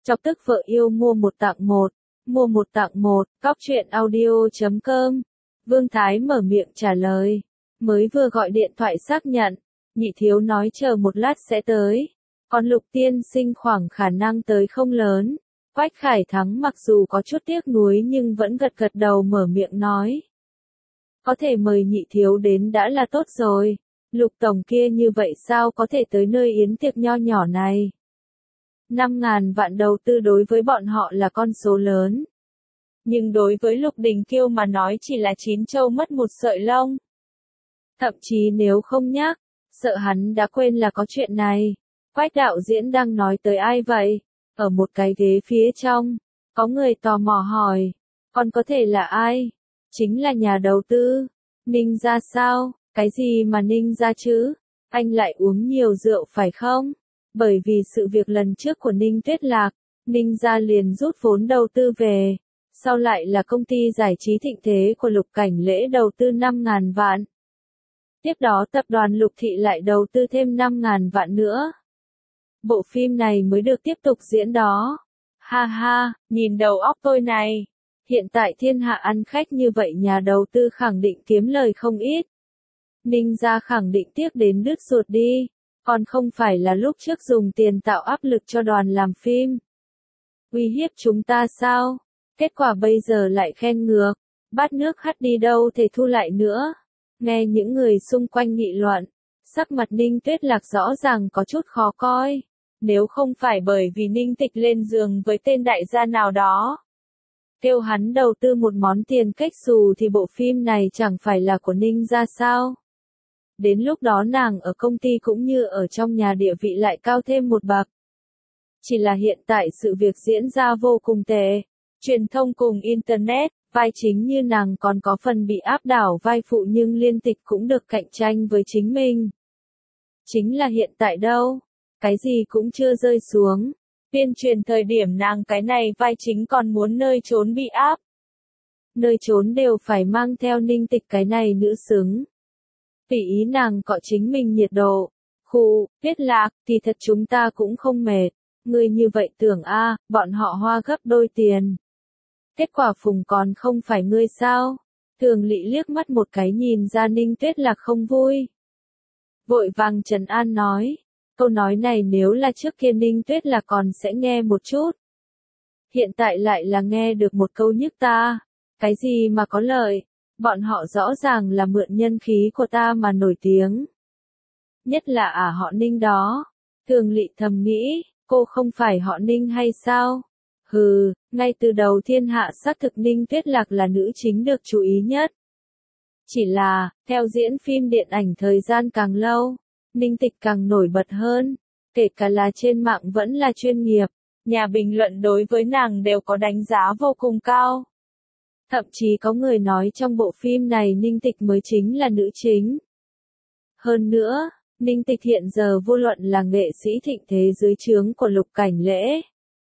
Chọc tức vợ yêu mua một tặng một. Mua một tặng một, cóc truyện audio.com. Vương Thái mở miệng trả lời. Mới vừa gọi điện thoại xác nhận. Nhị thiếu nói chờ một lát sẽ tới. Còn Lục tiên sinh khoảng khả năng tới không lớn. Quách Khải Thắng mặc dù có chút tiếc nuối nhưng vẫn gật gật đầu mở miệng nói. Có thể mời nhị thiếu đến đã là tốt rồi. Lục tổng kia như vậy sao có thể tới nơi yến tiệc nho nhỏ này. 5.000 vạn đầu tư đối với bọn họ là con số lớn. Nhưng đối với Lục Đình Kiêu mà nói chỉ là chín trâu mất một sợi lông. Thậm chí nếu không nhắc, sợ hắn đã quên là có chuyện này. Quách đạo diễn đang nói tới ai vậy? Ở một cái ghế phía trong, có người tò mò hỏi, còn có thể là ai? Chính là nhà đầu tư. Ninh gia sao? Cái gì mà Ninh gia chứ? Anh lại uống nhiều rượu phải không? Bởi vì sự việc lần trước của Ninh Tuyết Lạc, Ninh gia liền rút vốn đầu tư về. Sau lại là công ty giải trí Thịnh Thế của Lục Cảnh Lễ đầu tư 5.000 vạn. Tiếp đó tập đoàn Lục Thị lại đầu tư thêm 5.000 vạn nữa. Bộ phim này mới được tiếp tục diễn đó. Ha ha, nhìn đầu óc tôi này. Hiện tại thiên hạ ăn khách như vậy nhà đầu tư khẳng định kiếm lời không ít. Ninh gia khẳng định tiếc đến đứt ruột đi. Còn không phải là lúc trước dùng tiền tạo áp lực cho đoàn làm phim. Uy hiếp chúng ta sao? Kết quả bây giờ lại khen ngược. Bát nước hắt đi đâu thể thu lại nữa. Nghe những người xung quanh nghị luận. Sắc mặt Ninh Tuyết Lạc rõ ràng có chút khó coi. Nếu không phải bởi vì Ninh Tịch lên giường với tên đại gia nào đó. Kêu hắn đầu tư một món tiền cách xù thì bộ phim này chẳng phải là của Ninh gia sao. Đến lúc đó nàng ở công ty cũng như ở trong nhà địa vị lại cao thêm một bậc. Chỉ là hiện tại sự việc diễn ra vô cùng tệ. Truyền thông cùng Internet, vai chính như nàng còn có phần bị áp đảo vai phụ nhưng Liên Tịch cũng được cạnh tranh với chính mình. Chính là hiện tại đâu. Cái gì cũng chưa rơi xuống. Tuyên truyền thời điểm nàng cái này vai chính còn muốn nơi trốn bị áp. Nơi trốn đều phải mang theo Ninh Tịch cái này nữ xứng. Tùy ý nàng cọ chính mình nhiệt độ. Khụ, Tuyết Lạc, thì thật chúng ta cũng không mệt. Người như vậy tưởng bọn họ hoa gấp đôi tiền. Kết quả phùng còn không phải ngươi sao? Thường Lị liếc mắt một cái nhìn ra Ninh Tuyết Lạc không vui. Vội vàng trấn an nói. Câu nói này nếu là trước kia Ninh Tuyết Lạc còn sẽ nghe một chút. Hiện tại lại là nghe được một câu nhức ta. Cái gì mà có lợi? Bọn họ rõ ràng là mượn nhân khí của ta mà nổi tiếng. Nhất là họ Ninh đó. Thường Lị thầm nghĩ, cô không phải họ Ninh hay sao? Hừ, ngay từ đầu thiên hạ xác thực Ninh Tuyết Lạc là nữ chính được chú ý nhất. Chỉ là, theo diễn phim điện ảnh thời gian càng lâu, Ninh Tịch càng nổi bật hơn. Kể cả là trên mạng vẫn là chuyên nghiệp. Nhà bình luận đối với nàng đều có đánh giá vô cùng cao. Thậm chí có người nói trong bộ phim này Ninh Tịch mới chính là nữ chính. Hơn nữa, Ninh Tịch hiện giờ vô luận là nghệ sĩ thịnh thế dưới trướng của Lục Cảnh Lễ.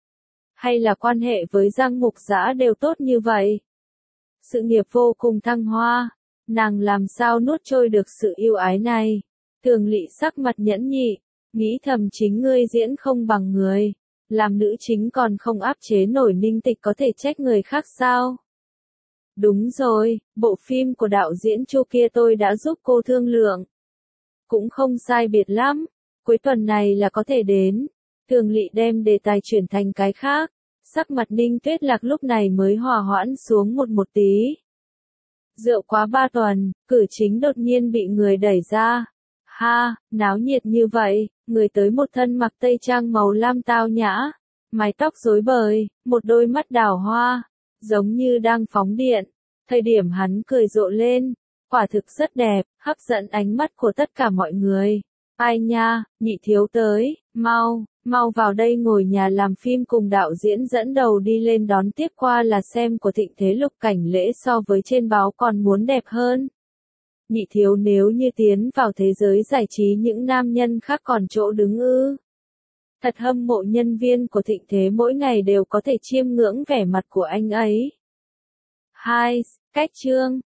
Hay là quan hệ với Giang Mục Dã đều tốt như vậy. Sự nghiệp vô cùng thăng hoa. Nàng làm sao nuốt trôi được sự yêu ái này. Thường Lị sắc mặt nhẫn nhị. Nghĩ thầm chính ngươi diễn không bằng người. Làm nữ chính còn không áp chế nổi Ninh Tịch có thể trách người khác sao? Đúng rồi, bộ phim của đạo diễn Chu kia tôi đã giúp cô thương lượng. Cũng không sai biệt lắm. Cuối tuần này là có thể đến. Thường Lị đem đề tài chuyển thành cái khác. Sắc mặt Ninh Tuyết Lạc lúc này mới hòa hoãn xuống một tí. Rượu quá 3 tuần, cử chính đột nhiên bị người đẩy ra. Ha, náo nhiệt như vậy, người tới một thân mặc tây trang màu lam tao nhã. Mái tóc rối bời, một đôi mắt đào hoa. Giống như đang phóng điện. Thời điểm hắn cười rộ lên. Quả thực rất đẹp, hấp dẫn ánh mắt của tất cả mọi người. Ai nha, nhị thiếu tới, mau vào đây ngồi nhà làm phim cùng đạo diễn dẫn đầu đi lên đón tiếp qua là xem của Thịnh Thế Lục Cảnh Lễ so với trên báo còn muốn đẹp hơn. Nhị thiếu nếu như tiến vào thế giới giải trí những nam nhân khác còn chỗ đứng ư. Thật hâm mộ nhân viên của Thịnh Thế mỗi ngày đều có thể chiêm ngưỡng vẻ mặt của anh ấy. 2. Cách chương